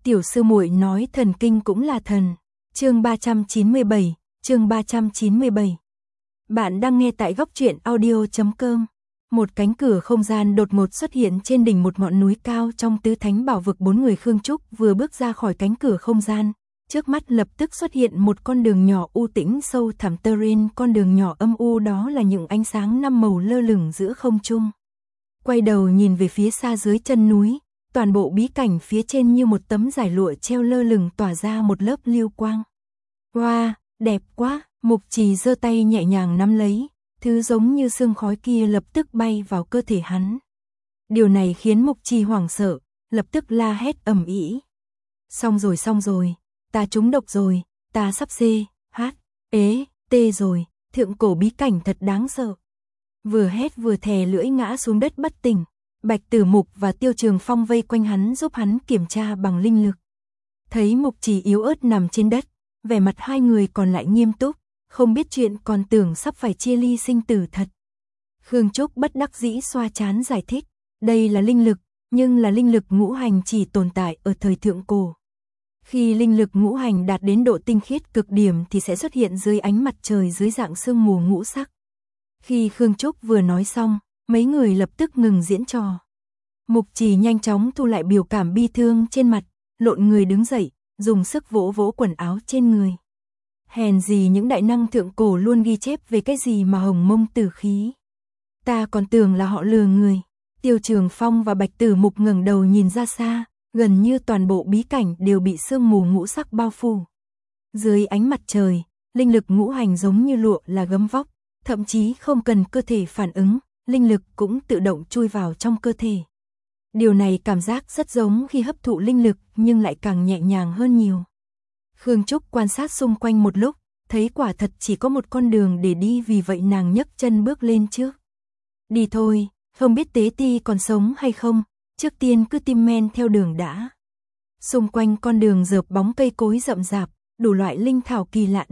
Tiểu sư muội nói thần kinh cũng là thần. Chương 397, chương 397. Bạn đang nghe tại góc truyện audio.com. Một cánh cửa không gian đột ngột xuất hiện trên đỉnh một ngọn núi cao trong tứ thánh bảo vực. Bốn người Khương Trúc vừa bước ra khỏi cánh cửa không gian, trước mắt lập tức xuất hiện một con đường nhỏ u tĩnh sâu thẳm terrain. Con đường nhỏ âm u đó là những ánh sáng năm màu lơ lửng giữa không trung. Quay đầu nhìn về phía xa dưới chân núi, toàn bộ bí cảnh phía trên như một tấm giải lụa treo lơ lửng tỏa ra một lớp lưu quang. Wow, đẹp quá, Mục Trì giơ tay nhẹ nhàng nắm lấy, thứ giống như sương khói kia lập tức bay vào cơ thể hắn. Điều này khiến Mục Trì hoảng sợ, lập tức la hét ầm ĩ. Xong rồi, ta trúng độc rồi, ta sắp tê rồi, thượng cổ bí cảnh thật đáng sợ. Vừa hét vừa thè lưỡi ngã xuống đất bất tỉnh. Bạch Tử Mục và Tiêu Trường Phong vây quanh hắn giúp hắn kiểm tra bằng linh lực. Thấy Mục Trì yếu ớt nằm trên đất, vẻ mặt hai người còn lại nghiêm túc, không biết chuyện còn tưởng sắp phải chia ly sinh tử thật. Khương Trúc bất đắc dĩ xoa trán giải thích, đây là linh lực, nhưng là linh lực ngũ hành chỉ tồn tại ở thời thượng cổ. Khi linh lực ngũ hành đạt đến độ tinh khiết cực điểm thì sẽ xuất hiện dưới ánh mặt trời dưới dạng sương mù ngũ sắc. Khi Khương Trúc vừa nói xong, mấy người lập tức ngừng diễn trò. Mục Trì nhanh chóng thu lại biểu cảm bi thương trên mặt, lộn người đứng dậy, dùng sức vỗ vỗ quần áo trên người. Hèn gì những đại năng thượng cổ luôn ghi chép về cái gì mà hồng mông tử khí. Ta còn tưởng là họ lừa người. Tiêu Trường Phong và Bạch Tử Mục ngẩng đầu nhìn ra xa, gần như toàn bộ bí cảnh đều bị sương mù ngũ sắc bao phủ. Dưới ánh mặt trời, linh lực ngũ hành giống như lụa là gấm vóc, thậm chí không cần cơ thể phản ứng, linh lực cũng tự động chui vào trong cơ thể. Điều này cảm giác rất giống khi hấp thụ linh lực nhưng lại càng nhẹ nhàng hơn nhiều. Khương Trúc quan sát xung quanh một lúc, thấy quả thật chỉ có một con đường để đi, vì vậy nàng nhấc chân bước lên trước. Đi thôi, không biết Tế Ti còn sống hay không, trước tiên cứ tim men theo đường đã. Xung quanh con đường rợp bóng cây cối rậm rạp, đủ loại linh thảo kỳ lạ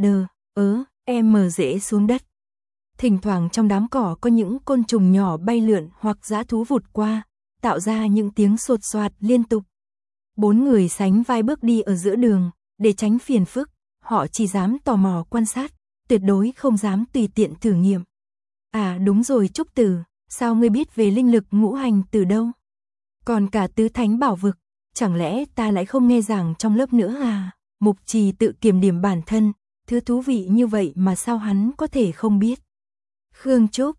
rễ xuống đất. Thỉnh thoảng trong đám cỏ có những côn trùng nhỏ bay lượn hoặc dã thú vụt qua, tạo ra những tiếng sột soạt liên tục. Bốn người sánh vai bước đi ở giữa đường, để tránh phiền phức, họ chỉ dám tò mò quan sát, tuyệt đối không dám tùy tiện thử nghiệm. À đúng rồi Trúc Tử, sao ngươi biết về linh lực ngũ hành từ đâu? Còn cả tứ thánh bảo vực, chẳng lẽ ta lại không nghe giảng trong lớp nữa à? Mục Trì tự kiểm điểm bản thân, thứ thú vị như vậy mà sao hắn có thể không biết? Khương Trúc,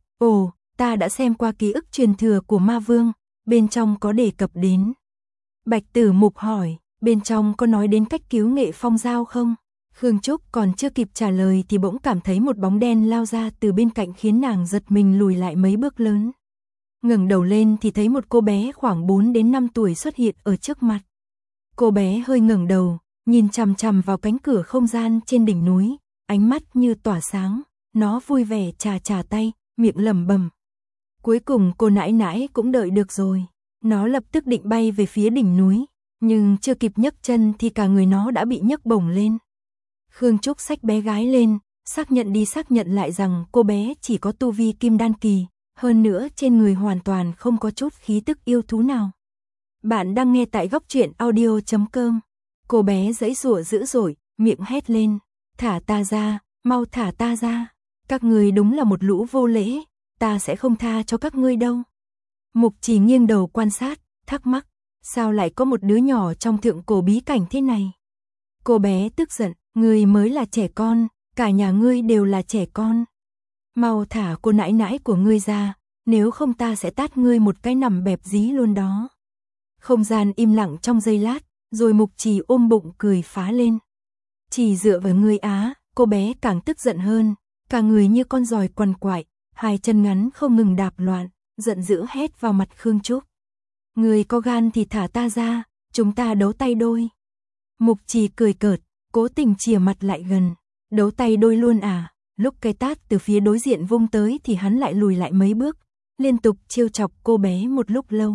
ta đã xem qua ký ức truyền thừa của Ma Vương, bên trong có đề cập đến. Bạch Tử Mục hỏi, bên trong có nói đến cách cứu nghệ phong giao không? Khương Trúc còn chưa kịp trả lời thì bỗng cảm thấy một bóng đen lao ra từ bên cạnh khiến nàng giật mình lùi lại mấy bước lớn. Ngẩng đầu lên thì thấy một cô bé khoảng 4 đến 5 tuổi xuất hiện ở trước mặt. Cô bé hơi ngẩng đầu, nhìn chằm chằm vào cánh cửa không gian trên đỉnh núi, ánh mắt như tỏa sáng, nó vui vẻ chà tay, miệng lẩm bẩm. Cuối cùng cô nãi nãi cũng đợi được rồi. Nó lập tức định bay về phía đỉnh núi, nhưng chưa kịp nhấc chân thì cả người nó đã bị nhấc bổng lên. Khương Trúc xách bé gái lên, xác nhận đi xác nhận lại rằng cô bé chỉ có tu vi kim đan kỳ, hơn nữa trên người hoàn toàn không có chút khí tức yêu thú nào. Bạn đang nghe tại góc truyện audio.com. Cô bé giãy giụa dữ dội, miệng hét lên, thả ta ra, mau thả ta ra. Các ngươi đúng là một lũ vô lễ, ta sẽ không tha cho các ngươi đâu. Mục Trì nghiêng đầu quan sát, thắc mắc, sao lại có một đứa nhỏ trong thượng cổ bí cảnh thế này? Cô bé tức giận, ngươi mới là trẻ con, cả nhà ngươi đều là trẻ con. Mau thả cô nãi nãi của ngươi ra, nếu không ta sẽ tát ngươi một cái nằm bẹp dí luôn đó. Không gian im lặng trong giây lát, rồi Mục Trì ôm bụng cười phá lên. Chỉ dựa vào ngươi á, cô bé càng tức giận hơn, cả người như con giòi quằn quại, hai chân ngắn không ngừng đạp loạn, giận dữ hét vào mặt Khương Trúc. Ngươi có gan thì thả ta ra, chúng ta đấu tay đôi. Mục Trì cười cợt, cố tình chìa mặt lại gần. Đấu tay đôi luôn à? Lúc cây tát từ phía đối diện vung tới thì hắn lại lùi lại mấy bước, liên tục trêu chọc cô bé một lúc lâu.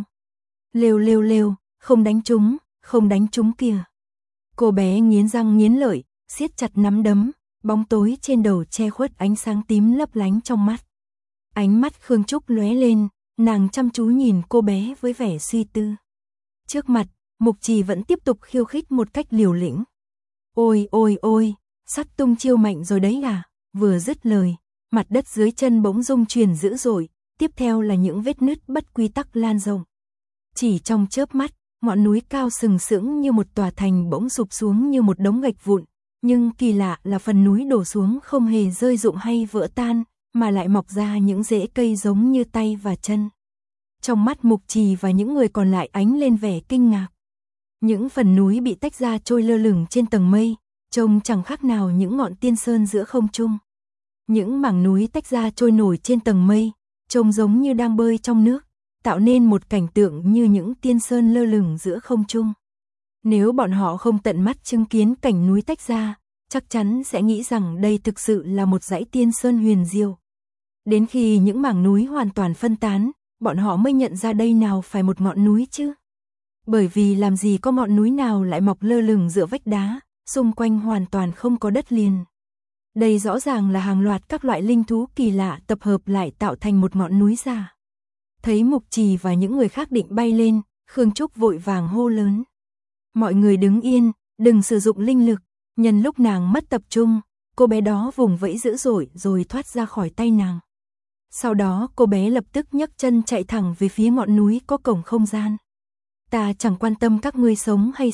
Lêu, không đánh trúng kìa. Cô bé nghiến răng nghiến lợi, siết chặt nắm đấm, bóng tối trên đầu che khuất ánh sáng tím lấp lánh trong mắt. Ánh mắt Khương Trúc lóe lên, nàng chăm chú nhìn cô bé với vẻ suy tư. Trước mặt, Mục Trì vẫn tiếp tục khiêu khích một cách liều lĩnh. Ôi ôi ôi, sắp tung chiêu mạnh rồi đấy à, vừa dứt lời, mặt đất dưới chân bỗng rung chuyển dữ dội, tiếp theo là những vết nứt bất quy tắc lan rộng. Chỉ trong chớp mắt, ngọn núi cao sừng sững như một tòa thành bỗng sụp xuống như một đống gạch vụn, nhưng kỳ lạ là phần núi đổ xuống không hề rơi rụng hay vỡ tan, mà lại mọc ra những rễ cây giống như tay và chân. Trong mắt Mục Trì và những người còn lại ánh lên vẻ kinh ngạc. Những phần núi bị tách ra trôi lơ lửng trên tầng mây, trông chẳng khác nào những ngọn tiên sơn giữa không trung. Những mảng núi tách ra trôi nổi trên tầng mây, trông giống như đang bơi trong nước, tạo nên một cảnh tượng như những tiên sơn lơ lửng giữa không trung. Nếu bọn họ không tận mắt chứng kiến cảnh núi tách ra, chắc chắn sẽ nghĩ rằng đây thực sự là một dãy tiên sơn huyền diệu. Đến khi những mảng núi hoàn toàn phân tán, bọn họ mới nhận ra đây nào phải một ngọn núi chứ. Bởi vì làm gì có ngọn núi nào lại mọc lơ lửng giữa vách đá, xung quanh hoàn toàn không có đất liền. Đây rõ ràng là hàng loạt các loại linh thú kỳ lạ tập hợp lại tạo thành một ngọn núi giả. Thấy Mục Trì và những người khác định bay lên, Khương Trúc vội vàng hô lớn. Mọi người đứng yên, đừng sử dụng linh lực. Nhân lúc nàng mất tập trung, cô bé đó vùng vẫy dữ dội rồi thoát ra khỏi tay nàng. Sau đó cô bé lập tức nhấc chân chạy thẳng về phía ngọn núi có cổng không gian. Ta chẳng quan tâm các ngươi sống hay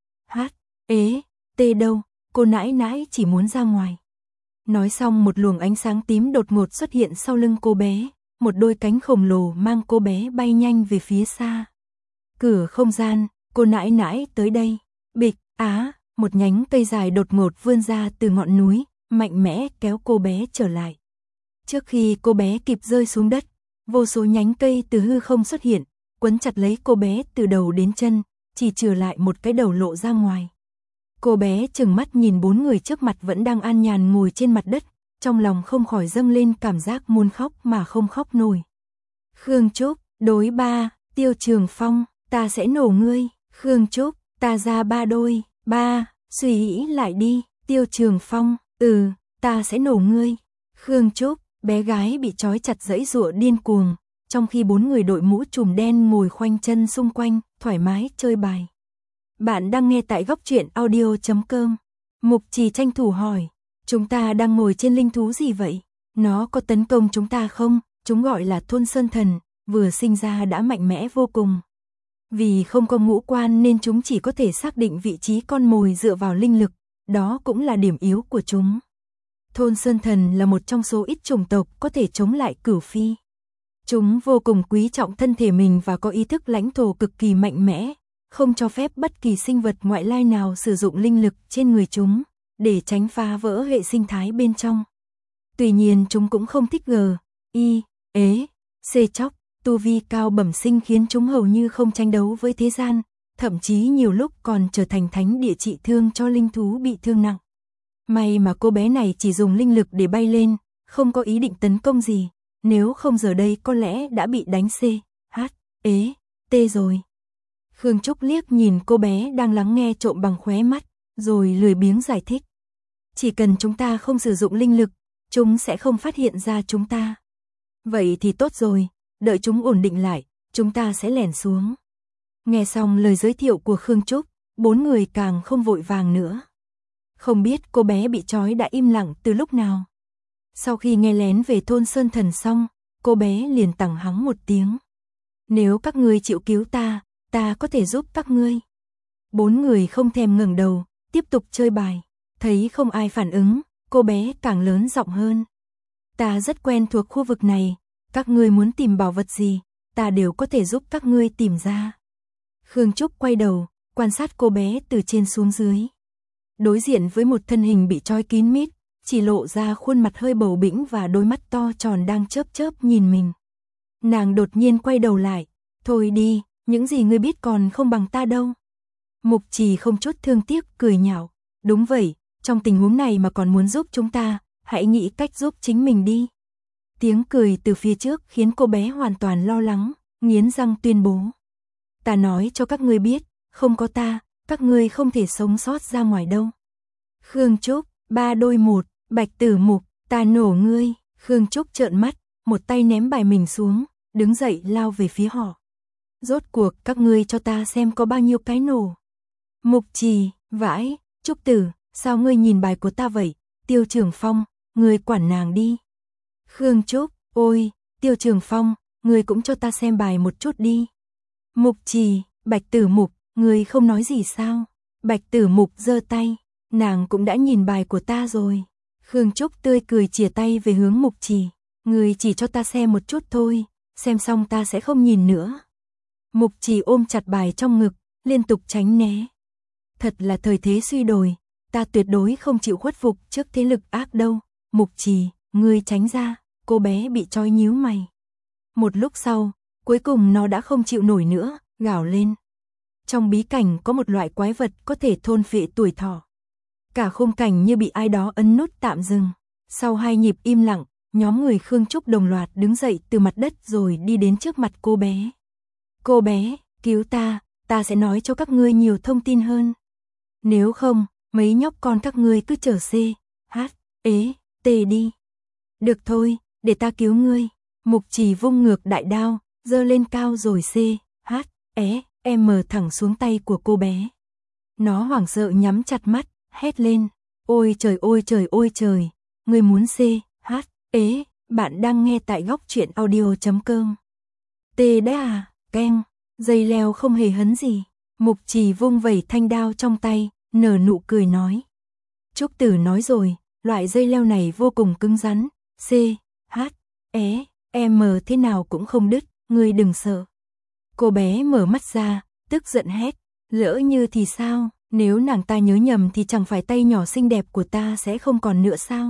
t đâu, cô nãi nãi chỉ muốn ra ngoài. Nói xong một luồng ánh sáng tím đột ngột xuất hiện sau lưng cô bé, một đôi cánh khổng lồ mang cô bé bay nhanh về phía xa. Cửa không gian, cô nãi nãi tới đây. Bịch, một nhánh cây dài đột ngột vươn ra từ ngọn núi, mạnh mẽ kéo cô bé trở lại. Trước khi cô bé kịp rơi xuống đất, vô số nhánh cây từ hư không xuất hiện, quấn chặt lấy cô bé từ đầu đến chân, chỉ trừ lại một cái đầu lộ ra ngoài. Cô bé trừng mắt nhìn bốn người trước mặt vẫn đang an nhàn ngồi trên mặt đất, trong lòng không khỏi dâng lên cảm giác muốn khóc mà không khóc nổi. Khương Trúc, đối ba, Tiêu Trường Phong, ta sẽ nổ ngươi. Khương Trúc, ta ra ba đôi, ba, suy nghĩ lại đi. Tiêu Trường Phong, ta sẽ nổ ngươi. Khương Trúc, bé gái bị trói chặt giãy giụa điên cuồng, trong khi bốn người đội mũ trùm đen ngồi khoanh chân xung quanh, thoải mái chơi bài. Bạn đang nghe tại góc truyện audio.com. Mục Trì tranh thủ hỏi, chúng ta đang ngồi trên linh thú gì vậy? Nó có tấn công chúng ta không? Chúng gọi là Thôn Sơn Thần, vừa sinh ra đã mạnh mẽ vô cùng. Vì không có ngũ quan nên chúng chỉ có thể xác định vị trí con mồi dựa vào linh lực, đó cũng là điểm yếu của chúng. Thôn Sơn Thần là một trong số ít chủng tộc có thể chống lại cửu phi. Chúng vô cùng quý trọng thân thể mình và có ý thức lãnh thổ cực kỳ mạnh mẽ, không cho phép bất kỳ sinh vật ngoại lai nào sử dụng linh lực trên người chúng, để tránh phá vỡ hệ sinh thái bên trong. Tuy nhiên chúng cũng không thích chóc, tu vi cao bẩm sinh khiến chúng hầu như không tranh đấu với thế gian, thậm chí nhiều lúc còn trở thành thánh địa trị thương cho linh thú bị thương nặng. May mà cô bé này chỉ dùng linh lực để bay lên, không có ý định tấn công gì, nếu không giờ đây có lẽ đã bị đánh rồi. Khương Trúc liếc nhìn cô bé đang lắng nghe trộm bằng khóe mắt, rồi lười biếng giải thích. Chỉ cần chúng ta không sử dụng linh lực, chúng sẽ không phát hiện ra chúng ta. Vậy thì tốt rồi, đợi chúng ổn định lại, chúng ta sẽ lẻn xuống. Nghe xong lời giới thiệu của Khương Trúc, bốn người càng không vội vàng nữa. Không biết cô bé bị trói đã im lặng từ lúc nào. Sau khi nghe lén về Thôn Sơn Thần xong, cô bé liền tằng hắng một tiếng. Nếu các ngươi chịu cứu ta có thể giúp các ngươi. Bốn người không thèm ngẩng đầu, tiếp tục chơi bài. Thấy không ai phản ứng, cô bé càng lớn giọng hơn. Ta rất quen thuộc khu vực này, các ngươi muốn tìm bảo vật gì, ta đều có thể giúp các ngươi tìm ra. Khương Trúc quay đầu, quan sát cô bé từ trên xuống dưới. Đối diện với một thân hình bị trói kín mít, chỉ lộ ra khuôn mặt hơi bầu bĩnh và đôi mắt to tròn đang chớp chớp nhìn mình. Nàng đột nhiên quay đầu lại, thôi đi, những gì ngươi biết còn không bằng ta đâu. Mục Trì không chút thương tiếc cười nhạo, đúng vậy, trong tình huống này mà còn muốn giúp chúng ta, hãy nghĩ cách giúp chính mình đi. Tiếng cười từ phía trước khiến cô bé hoàn toàn lo lắng, nghiến răng tuyên bố. Ta nói cho các ngươi biết, không có ta, các ngươi không thể sống sót ra ngoài đâu. Khương Trúc, 3 đôi 1, Bạch Tử Mục, ta nổ ngươi. Khương Trúc trợn mắt, một tay ném bài mình xuống, đứng dậy lao về phía họ. Rốt cuộc các ngươi cho ta xem có bao nhiêu cái nổ. Mục Trì, vãi, Trúc Tử, sao ngươi nhìn bài của ta vậy? Tiêu Trường Phong, ngươi quản nàng đi. Khương Trúc, ôi, Tiêu Trường Phong, ngươi cũng cho ta xem bài một chút đi. Mục Trì, Bạch Tử Mục, ngươi không nói gì sao? Bạch Tử Mục giơ tay, nàng cũng đã nhìn bài của ta rồi. Khương Trúc tươi cười chìa tay về hướng Mục Trì, ngươi chỉ cho ta xem một chút thôi, xem xong ta sẽ không nhìn nữa. Mục Trì ôm chặt bài trong ngực, liên tục tránh né. Thật là thời thế suy đồi, ta tuyệt đối không chịu khuất phục trước thế lực ác đâu. Mục Trì, ngươi tránh ra, cô bé bị trói nhíu mày. Một lúc sau, cuối cùng nó đã không chịu nổi nữa, gào lên. Trong bí cảnh có một loại quái vật có thể thôn phệ tuổi thọ. Cả khung cảnh như bị ai đó ấn nút tạm dừng. Sau 2 nhịp im lặng, nhóm người Khương Trúc đồng loạt đứng dậy từ mặt đất rồi đi đến trước mặt cô bé. Cô bé, cứu ta sẽ nói cho các ngươi nhiều thông tin hơn. Nếu không, mấy nhóc con các ngươi cứ chờ C, H, E, T đi. Được thôi, để ta cứu ngươi. Mục Trì vung ngược đại đao, giơ lên cao rồi C, H, E, M thẳng xuống tay của cô bé. Nó hoảng sợ nhắm chặt mắt, hét lên. Ôi trời ôi trời ôi trời, ngươi muốn C, H, E, bạn đang nghe tại góc truyện audio.com. T đấy à, keng, dây leo không hề hấn gì. Mục Trì vung vẩy thanh đao trong tay, nở nụ cười nói. Trúc Tử nói rồi, loại dây leo này vô cùng cứng rắn, C, H, E, M thế nào cũng không đứt, ngươi đừng sợ. Cô bé mở mắt ra, tức giận hét, lỡ như thì sao, nếu nàng ta nhớ nhầm thì chẳng phải tay nhỏ xinh đẹp của ta sẽ không còn nữa sao?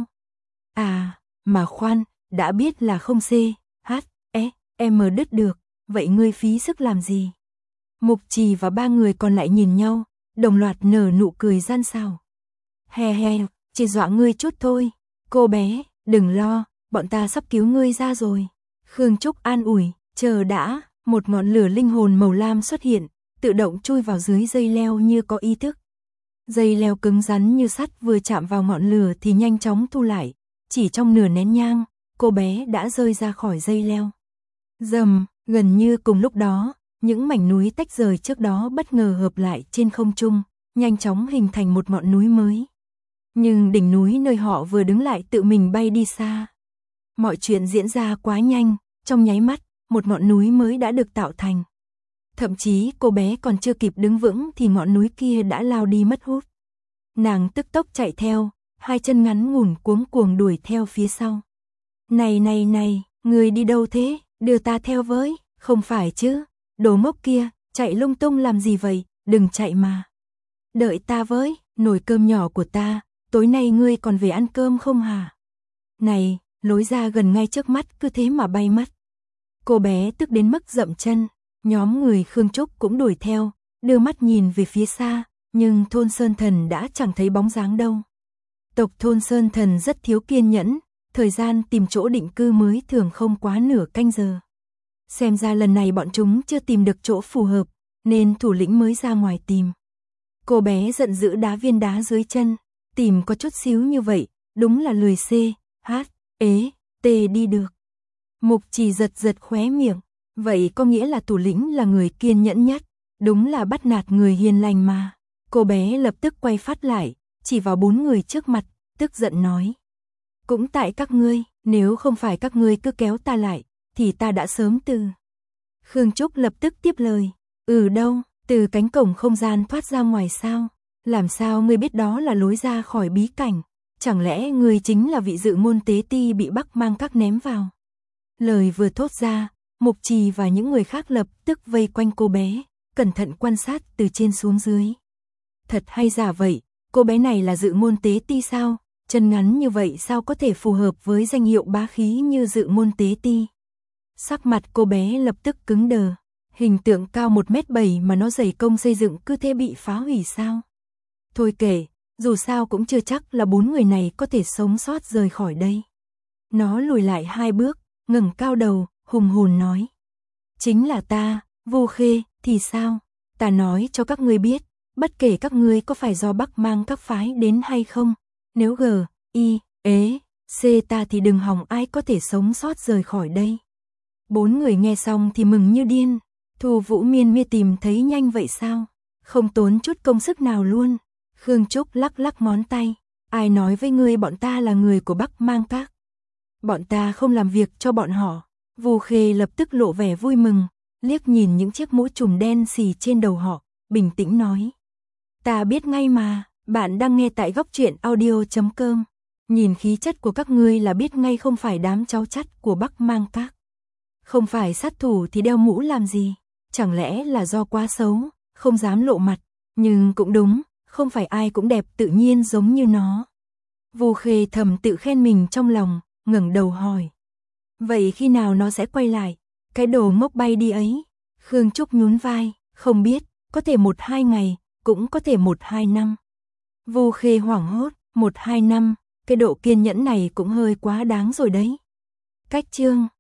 À, mà khoan, đã biết là không C, H, E, M đứt được, vậy ngươi phí sức làm gì? Mục Trì và 3 người còn lại nhìn nhau, đồng loạt nở nụ cười gian xảo. He he, chỉ dọa ngươi chút thôi. Cô bé, đừng lo, bọn ta sắp cứu ngươi ra rồi. Khương Trúc an ủi, chờ đã, một ngọn lửa linh hồn màu lam xuất hiện, tự động chui vào dưới dây leo như có ý thức. Dây leo cứng rắn như sắt vừa chạm vào ngọn lửa thì nhanh chóng thu lại, chỉ trong nửa nén nhang, cô bé đã rơi ra khỏi dây leo. Rầm, gần như cùng lúc đó, những mảnh núi tách rời trước đó bất ngờ hợp lại trên không trung, nhanh chóng hình thành một ngọn núi mới. Nhưng đỉnh núi nơi họ vừa đứng lại tự mình bay đi xa. Mọi chuyện diễn ra quá nhanh, trong nháy mắt, một ngọn núi mới đã được tạo thành. Thậm chí cô bé còn chưa kịp đứng vững thì ngọn núi kia đã lao đi mất hút. Nàng tức tốc chạy theo, 2 chân ngắn ngủn cuống cuồng đuổi theo phía sau. Này này này, người đi đâu thế, đưa ta theo với, không phải chứ, đồ ngốc kia, chạy lung tung làm gì vậy, đừng chạy mà. Đợi ta với, nồi cơm nhỏ của ta, tối nay ngươi còn về ăn cơm không hả? Này, lối ra gần ngay trước mắt cứ thế mà bay mất. Cô bé tức đến mức dậm chân, nhóm người Khương Trúc cũng đuổi theo, đưa mắt nhìn về phía xa, nhưng thôn Sơn Thần đã chẳng thấy bóng dáng đâu. Tộc thôn Sơn Thần rất thiếu kiên nhẫn, thời gian tìm chỗ định cư mới thường không quá nửa canh giờ. Xem ra lần này bọn chúng chưa tìm được chỗ phù hợp, nên thủ lĩnh mới ra ngoài tìm. Cô bé giận dữ đá viên đá dưới chân, tìm có chút xíu như vậy, đúng là lười C, H, E, T đi được. Mục Trì giật giật khóe miệng, vậy có nghĩa là thủ lĩnh là người kiên nhẫn nhất, đúng là bắt nạt người hiền lành mà. Cô bé lập tức quay phát lại, chỉ vào 4 người trước mặt, tức giận nói. Cũng tại các ngươi, nếu không phải các ngươi cứ kéo ta lại, thì ta đã sớm từ. Khương Trúc lập tức tiếp lời, đâu, từ cánh cổng không gian thoát ra ngoài sao? Làm sao ngươi biết đó là lối ra khỏi bí cảnh? Chẳng lẽ ngươi chính là vị dự ngôn tế ti bị Bắc Mang Các ném vào? Lời vừa thốt ra, Mục Trì và những người khác lập tức vây quanh cô bé, cẩn thận quan sát từ trên xuống dưới. Thật hay giả vậy, cô bé này là dự ngôn tế ti sao? Chân ngắn như vậy sao có thể phù hợp với danh hiệu bá khí như dự ngôn tế ti? Sắc mặt cô bé lập tức cứng đờ, hình tượng cao 1m7 mà nó dày công xây dựng cứ thế bị phá hủy sao? Thôi kể, dù sao cũng chưa chắc là 4 người này có thể sống sót rời khỏi đây. Nó lùi lại 2 bước, ngẩng cao đầu, hùng hồn nói. Chính là ta, Vô Khê, thì sao? Ta nói cho các ngươi biết, bất kể các ngươi có phải do Bắc Mang Các phái đến hay không, nếu G, I, E, C ta thì đừng hòng ai có thể sống sót rời khỏi đây. 4 người nghe xong thì mừng như điên, Thu Vũ Miên Miên tìm thấy nhanh vậy sao? Không tốn chút công sức nào luôn. Khương Trúc lắc lắc ngón tay. Ai nói với ngươi bọn ta là người của Bắc Mang Các? Bọn ta không làm việc cho bọn họ. Vu Khê lập tức lộ vẻ vui mừng, liếc nhìn những chiếc mũ trùm đen xì trên đầu họ, bình tĩnh nói. Ta biết ngay mà, bạn đang nghe tại góc truyện audio.com. Nhìn khí chất của các ngươi là biết ngay không phải đám cháu chắt của Bắc Mang Các. Không phải sát thủ thì đeo mũ làm gì? Chẳng lẽ là do quá xấu, không dám lộ mặt? Nhưng cũng đúng, không phải ai cũng đẹp tự nhiên giống như nó. Vu Khê thầm tự khen mình trong lòng, ngẩng đầu hỏi. Vậy khi nào nó sẽ quay lại? Cái đồ ngốc bay đi ấy. Khương Trúc nhún vai, không biết, có thể 1-2 ngày, cũng có thể 1-2 năm. Vu Khê hoảng hốt, 1-2 năm, cái độ kiên nhẫn này cũng hơi quá đáng rồi đấy. Cách chương